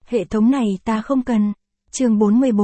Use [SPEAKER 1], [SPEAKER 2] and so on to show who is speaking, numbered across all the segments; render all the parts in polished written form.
[SPEAKER 1] Hệ thống này ta không cần. Chương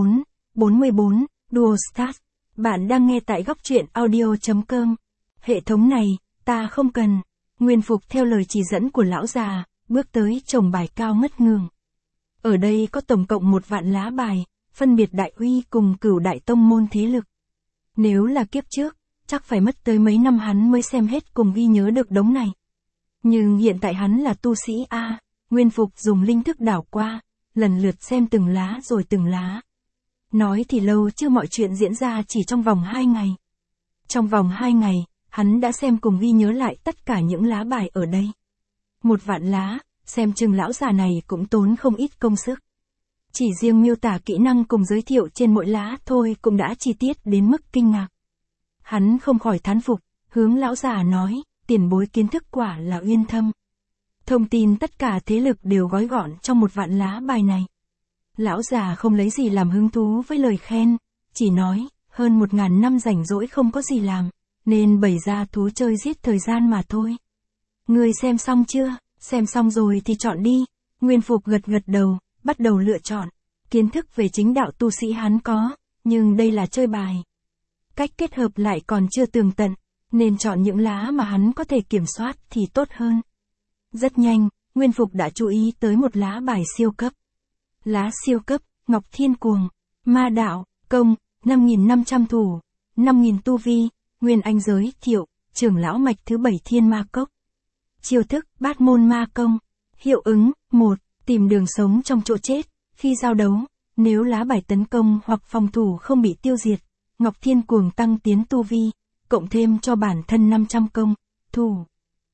[SPEAKER 1] 44, Dual Start. Bạn đang nghe tại góc truyện audio.com. Hệ thống này, ta không cần. Nguyên phục theo lời chỉ dẫn của lão già, bước tới chồng bài cao ngất ngường. Ở đây có tổng cộng 1 vạn lá bài, phân biệt đại uy cùng cửu đại tông môn thế lực. Nếu là kiếp trước, chắc phải mất tới mấy năm hắn mới xem hết cùng ghi nhớ được đống này. Nhưng hiện tại hắn là tu sĩ A, Nguyên phục dùng linh thức đảo qua, lần lượt xem từng lá rồi từng lá. Nói thì lâu chứ mọi chuyện diễn ra chỉ trong vòng 2 ngày. Trong vòng 2 ngày, hắn đã xem cùng ghi nhớ lại tất cả những lá bài ở đây. 1 vạn lá, xem chừng lão già này cũng tốn không ít công sức. Chỉ riêng miêu tả kỹ năng cùng giới thiệu trên mỗi lá thôi cũng đã chi tiết đến mức kinh ngạc. Hắn không khỏi thán phục, hướng lão già nói, tiền bối kiến thức quả là uyên thâm. Thông tin tất cả thế lực đều gói gọn trong 1 vạn lá bài này. Lão già không lấy gì làm hứng thú với lời khen, chỉ nói, hơn 1000 năm rảnh rỗi không có gì làm, nên bày ra thú chơi giết thời gian mà thôi. Ngươi xem xong chưa? Xem xong rồi thì chọn đi. Nguyên phục gật gật đầu, bắt đầu lựa chọn. Kiến thức về chính đạo tu sĩ hắn có, nhưng đây là chơi bài. Cách kết hợp lại còn chưa tường tận, nên chọn những lá mà hắn có thể kiểm soát thì tốt hơn. Rất nhanh, Nguyên phục đã chú ý tới một lá bài siêu cấp. Lá siêu cấp, Ngọc Thiên Cuồng, ma đạo, công, 5.500 thủ, 5.000 tu vi, Nguyên Anh giới thiệu, trưởng lão mạch thứ 7 Thiên Ma Cốc. Chiêu thức, Bát Môn Ma Công. Hiệu ứng, 1, tìm đường sống trong chỗ chết. Khi giao đấu, nếu lá bài tấn công hoặc phòng thủ không bị tiêu diệt, Ngọc Thiên Cuồng tăng tiến tu vi, cộng thêm cho bản thân 500 công, thủ.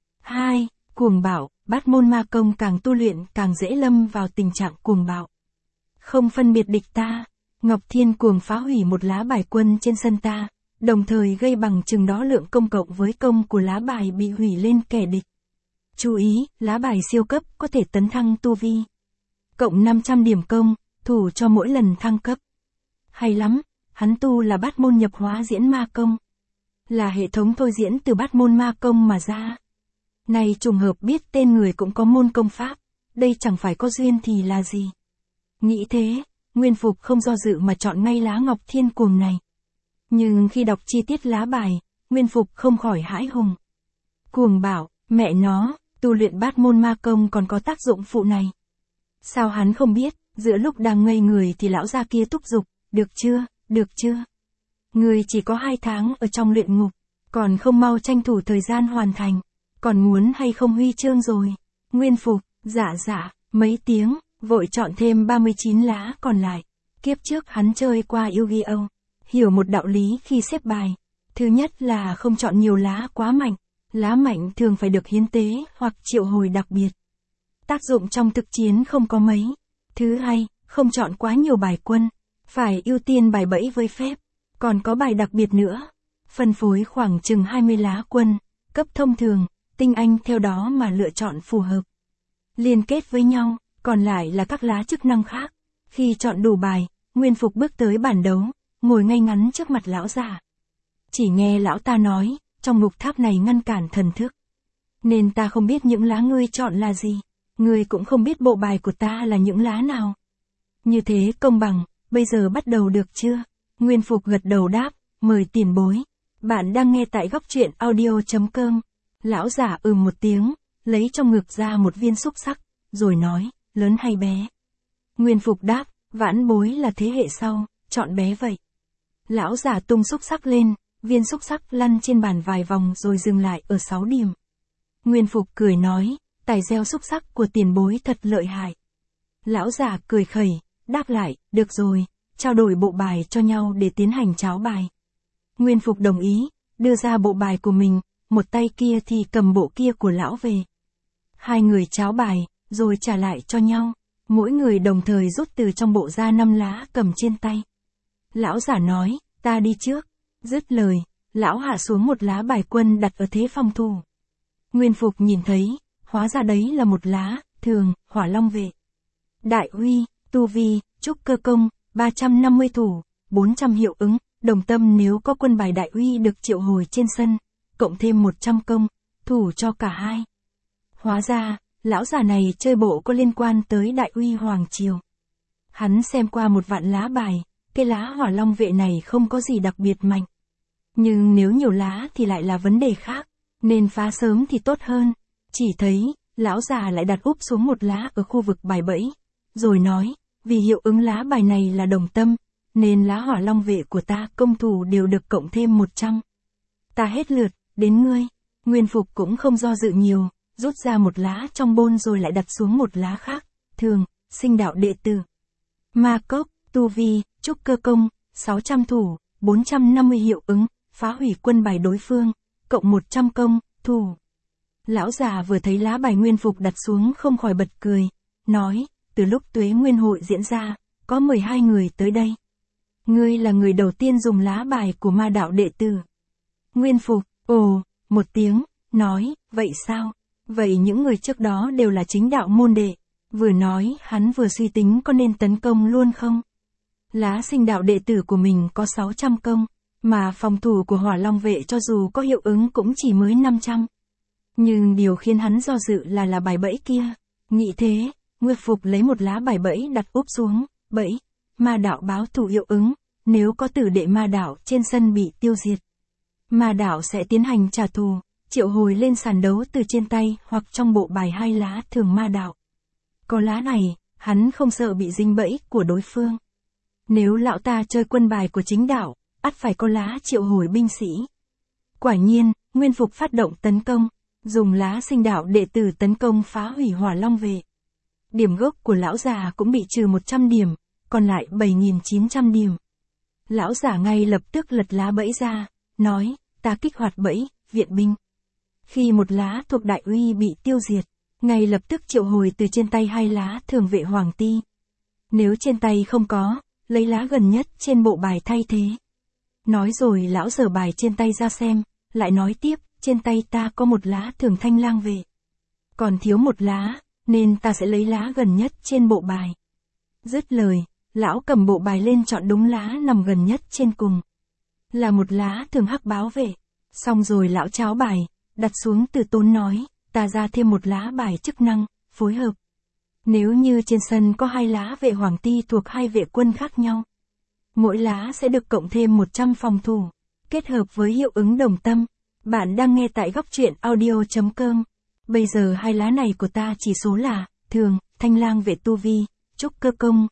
[SPEAKER 1] 2. Cuồng bạo, Bát Môn Ma Công càng tu luyện càng dễ lâm vào tình trạng cuồng bạo. Không phân biệt địch ta, Ngọc Thiên Cuồng phá hủy một lá bài quân trên sân ta, đồng thời gây bằng chừng đó lượng công cộng với công của lá bài bị hủy lên kẻ địch. Chú ý, lá bài siêu cấp có thể tấn thăng tu vi. Cộng 500 điểm công, thủ cho mỗi lần thăng cấp. Hay lắm, hắn tu là Bát Môn nhập hóa diễn ma công. Là hệ thống thôi diễn từ Bát Môn ma công mà ra. Này trùng hợp biết tên người cũng có môn công pháp, đây chẳng phải có duyên thì là gì. Nghĩ thế, Nguyên phục không do dự mà chọn ngay lá Ngọc Thiên Cuồng này. Nhưng khi đọc chi tiết lá bài, Nguyên phục không khỏi hãi hùng. Cuồng bạo, mẹ nó, tu luyện Bát Môn ma công còn có tác dụng phụ này. Sao hắn không biết, giữa lúc đang ngây người thì lão gia kia thúc giục, được chưa? Người chỉ có 2 tháng ở trong luyện ngục, còn không mau tranh thủ thời gian hoàn thành, còn muốn hay không huy chương rồi. Nguyên phục, dạ, mấy tiếng, vội chọn thêm 39 lá còn lại. Kiếp trước hắn chơi qua Yu-Gi-Oh! Hiểu một đạo lý khi xếp bài. Thứ nhất là không chọn nhiều lá quá mạnh. Lá mạnh thường phải được hiến tế hoặc triệu hồi đặc biệt. Tác dụng trong thực chiến không có mấy. Thứ hai, không chọn quá nhiều bài quân. Phải ưu tiên bài bẫy với phép. Còn có bài đặc biệt nữa. Phân phối khoảng chừng 20 lá quân. Cấp thông thường, tinh anh theo đó mà lựa chọn phù hợp. Liên kết với nhau, còn lại là các lá chức năng khác. Khi chọn đủ bài, Nguyên phục bước tới bàn đấu, ngồi ngay ngắn trước mặt lão già. Chỉ nghe lão ta nói, trong ngục tháp này ngăn cản thần thức. Nên ta không biết những lá ngươi chọn là gì. Ngươi cũng không biết bộ bài của ta là những lá nào. Như thế công bằng, bây giờ bắt đầu được chưa? Nguyên phục gật đầu đáp, mời tiền bối. Bạn đang nghe tại góc truyện audio.com. Lão giả một tiếng, lấy trong ngực ra một viên xúc xắc, rồi nói, lớn hay bé? Nguyên phục đáp, vãn bối là thế hệ sau, chọn bé vậy. Lão giả tung xúc xắc lên, viên xúc xắc lăn trên bàn vài vòng rồi dừng lại ở 6 điểm. Nguyên phục cười nói, tài gieo xúc xắc của tiền bối thật lợi hại. Lão giả cười khẩy, đáp lại, được rồi, trao đổi bộ bài cho nhau để tiến hành tráo bài. Nguyên phục đồng ý, đưa ra bộ bài của mình, một tay kia thì cầm bộ kia của lão về. 2 người tráo bài, rồi trả lại cho nhau. Mỗi người đồng thời rút từ trong bộ ra 5 lá cầm trên tay. Lão giả nói, ta đi trước. Dứt lời, lão hạ xuống một lá bài quân đặt ở thế phòng thủ. Nguyên phục nhìn thấy, hóa ra đấy là một lá, thường, Hỏa Long vệ. Đại uy, tu vi, trúc cơ công, 350 thủ, 400 hiệu ứng, đồng tâm nếu có quân bài đại uy được triệu hồi trên sân, cộng thêm 100 công, thủ cho cả hai. Hóa ra, lão già này chơi bộ có liên quan tới đại uy hoàng triều. Hắn xem qua một vạn lá bài, cái lá hỏa long vệ này không có gì đặc biệt mạnh. Nhưng nếu nhiều lá thì lại là vấn đề khác, nên phá sớm thì tốt hơn. Chỉ thấy, lão già lại đặt úp xuống một lá ở khu vực bài bẫy, rồi nói, vì hiệu ứng lá bài này là đồng tâm, nên lá hỏa long vệ của ta công thủ đều được cộng thêm 100. Ta hết lượt, đến ngươi. Nguyên Phục cũng không do dự nhiều, rút ra một lá trong bôn rồi lại đặt xuống một lá khác. Thường, sinh đạo đệ tử. Ma cốc, tu vi, trúc cơ công, 600 thủ, 450 hiệu ứng, phá hủy quân bài đối phương, cộng 100 công, thủ. Lão già vừa thấy lá bài Nguyên Phục đặt xuống không khỏi bật cười, nói, từ lúc Tuế Nguyên hội diễn ra, có 12 người tới đây. Ngươi là người đầu tiên dùng lá bài của ma đạo đệ tử. Nguyên Phục, ồ, một tiếng, nói, vậy sao? Vậy những người trước đó đều là chính đạo môn đệ. Vừa nói, hắn vừa suy tính có nên tấn công luôn không? Lá sinh đạo đệ tử của mình có 600 công, mà phòng thủ của hỏa long vệ cho dù có hiệu ứng cũng chỉ mới 500. Nhưng điều khiến hắn do dự là bài bẫy kia. Nghĩ thế, Nguyên Phục lấy một lá bài bẫy đặt úp xuống, bẫy, ma đạo báo thù hiệu ứng, nếu có tử đệ ma đạo trên sân bị tiêu diệt. Ma đạo sẽ tiến hành trả thù, triệu hồi lên sàn đấu từ trên tay hoặc trong bộ bài 2 lá thường ma đạo. Có lá này, hắn không sợ bị dính bẫy của đối phương. Nếu lão ta chơi quân bài của chính đạo, ắt phải có lá triệu hồi binh sĩ. Quả nhiên, Nguyên Phục phát động tấn công, dùng lá sinh đạo đệ tử tấn công phá hủy hỏa long vệ. Điểm gốc của lão già cũng bị trừ 100 điểm, còn lại 7.900 điểm. Lão già ngay lập tức lật lá bẫy ra, nói, ta kích hoạt bẫy, viện binh. Khi một lá thuộc đại uy bị tiêu diệt, ngay lập tức triệu hồi từ trên tay 2 lá thường vệ hoàng ti. Nếu trên tay không có, lấy lá gần nhất trên bộ bài thay thế. Nói rồi lão giở bài trên tay ra xem, lại nói tiếp, trên tay ta có một lá thường thanh lang vệ. Còn thiếu một lá, nên ta sẽ lấy lá gần nhất trên bộ bài. Dứt lời, lão cầm bộ bài lên chọn đúng lá nằm gần nhất trên cùng. Là một lá thường hắc báo vệ. Xong rồi lão cháo bài, đặt xuống từ tốn nói, ta ra thêm một lá bài chức năng, phối hợp. Nếu như trên sân có 2 lá vệ hoàng ti thuộc 2 vệ quân khác nhau, mỗi lá sẽ được cộng thêm 100 phòng thủ, kết hợp với hiệu ứng đồng tâm. Bạn đang nghe tại góc truyện audio.com. Bây giờ 2 lá này của ta chỉ số là, thường, thanh lang vệ tu vi, trúc cơ công,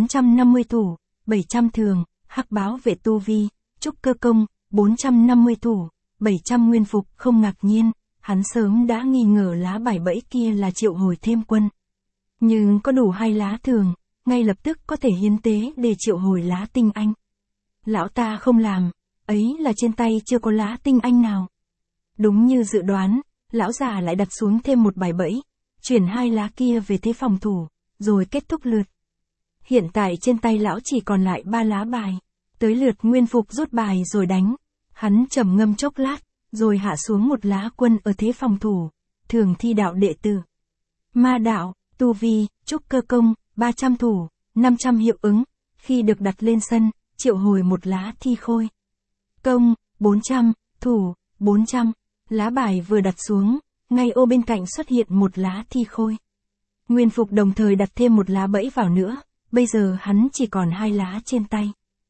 [SPEAKER 1] 450 thủ, 700 thường, hắc báo vệ tu vi, trúc cơ công, 450 thủ, 700 Nguyên Phục. Không ngạc nhiên, hắn sớm đã nghi ngờ lá bài bẫy kia là triệu hồi thêm quân. Nhưng có đủ 2 lá thường, ngay lập tức có thể hiến tế để triệu hồi lá tinh anh. Lão ta không làm, ấy là trên tay chưa có lá tinh anh nào. Đúng như dự đoán, lão già lại đặt xuống thêm một bài bẫy, chuyển 2 lá kia về thế phòng thủ, rồi kết thúc lượt. Hiện tại trên tay lão chỉ còn lại 3 lá bài. Tới lượt Nguyên Phục rút bài rồi đánh. Hắn trầm ngâm chốc lát, rồi hạ xuống một lá quân ở thế phòng thủ, thường thi đạo đệ tử. Ma đạo, tu vi, trúc cơ công, 300 thủ, 500 hiệu ứng, khi được đặt lên sân, triệu hồi một lá thi khôi. Công, 400, thủ, 400, lá bài vừa đặt xuống, ngay ô bên cạnh xuất hiện một lá thi khôi. Nguyên Phục đồng thời đặt thêm một lá bẫy vào nữa, bây giờ hắn chỉ còn 2 lá trên tay.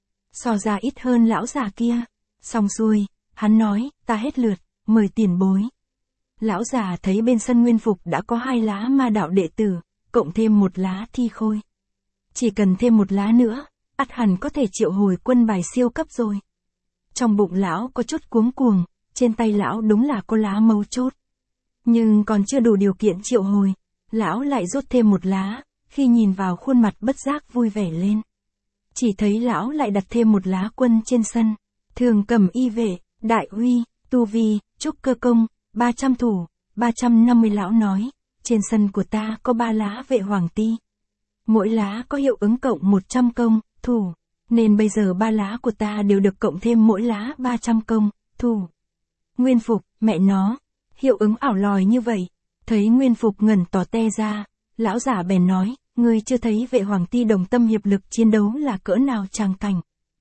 [SPEAKER 1] So ra ít hơn lão già kia. Xong xuôi, hắn nói, ta hết lượt, mời tiền bối. Lão già thấy bên sân Nguyên Phục đã có 2 lá ma đạo đệ tử, cộng thêm một lá thi khôi. Chỉ cần thêm một lá nữa, ắt hẳn có thể triệu hồi quân bài siêu cấp rồi. Trong bụng lão có chút cuống cuồng, trên tay lão đúng là có lá mấu chốt. Nhưng còn chưa đủ điều kiện triệu hồi, lão lại rút thêm một lá, khi nhìn vào khuôn mặt bất giác vui vẻ lên. Chỉ thấy lão lại đặt thêm một lá quân trên sân, thường cầm y vệ, đại uy, tu vi, trúc cơ công, 300 thủ, 350 lão nói, trên sân của ta có 3 lá vệ hoàng ti. Mỗi lá có hiệu ứng cộng 100 công, thủ, nên bây giờ 3 lá của ta đều được cộng thêm mỗi lá 300 công, thủ. Nguyên Phục, mẹ nó, hiệu ứng ảo lòi như vậy. Thấy Nguyên Phục ngẩn tỏ te ra, lão giả bèn nói, ngươi chưa thấy vệ hoàng ti đồng tâm hiệp lực chiến đấu là cỡ nào tràng cảnh.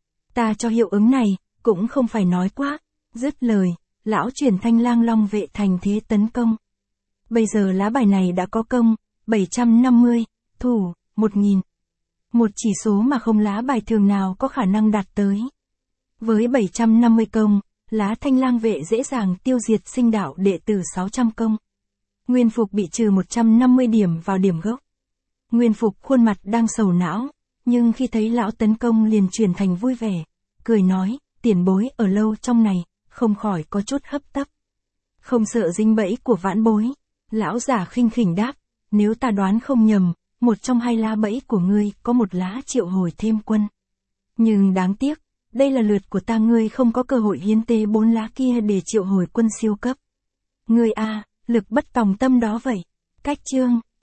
[SPEAKER 1] Ta cho hiệu ứng này, cũng không phải nói quá. Dứt lời, lão chuyển thanh lang long vệ thành thế tấn công. Bây giờ lá bài này đã có công, 750, thủ, 1000. Một chỉ số mà không lá bài thường nào có khả năng đạt tới. Với 750 công, lá Thanh Lang Vệ dễ dàng tiêu diệt sinh đạo đệ tử 600 công. Nguyên Phục bị trừ 150 điểm vào điểm gốc. Nguyên Phục khuôn mặt đang sầu não, nhưng khi thấy lão tấn công liền chuyển thành vui vẻ, cười nói, tiền bối ở lâu trong này, không khỏi có chút hấp tấp. Không sợ dính bẫy của vãn bối. Lão giả khinh khỉnh đáp, nếu ta đoán không nhầm, một trong hai lá bẫy của ngươi có một lá triệu hồi thêm quân. Nhưng đáng tiếc, đây là lượt của ta, ngươi không có cơ hội hiến tế 4 lá kia để triệu hồi quân siêu cấp. Ngươi a, lực bất tòng tâm đó vậy. Cách chương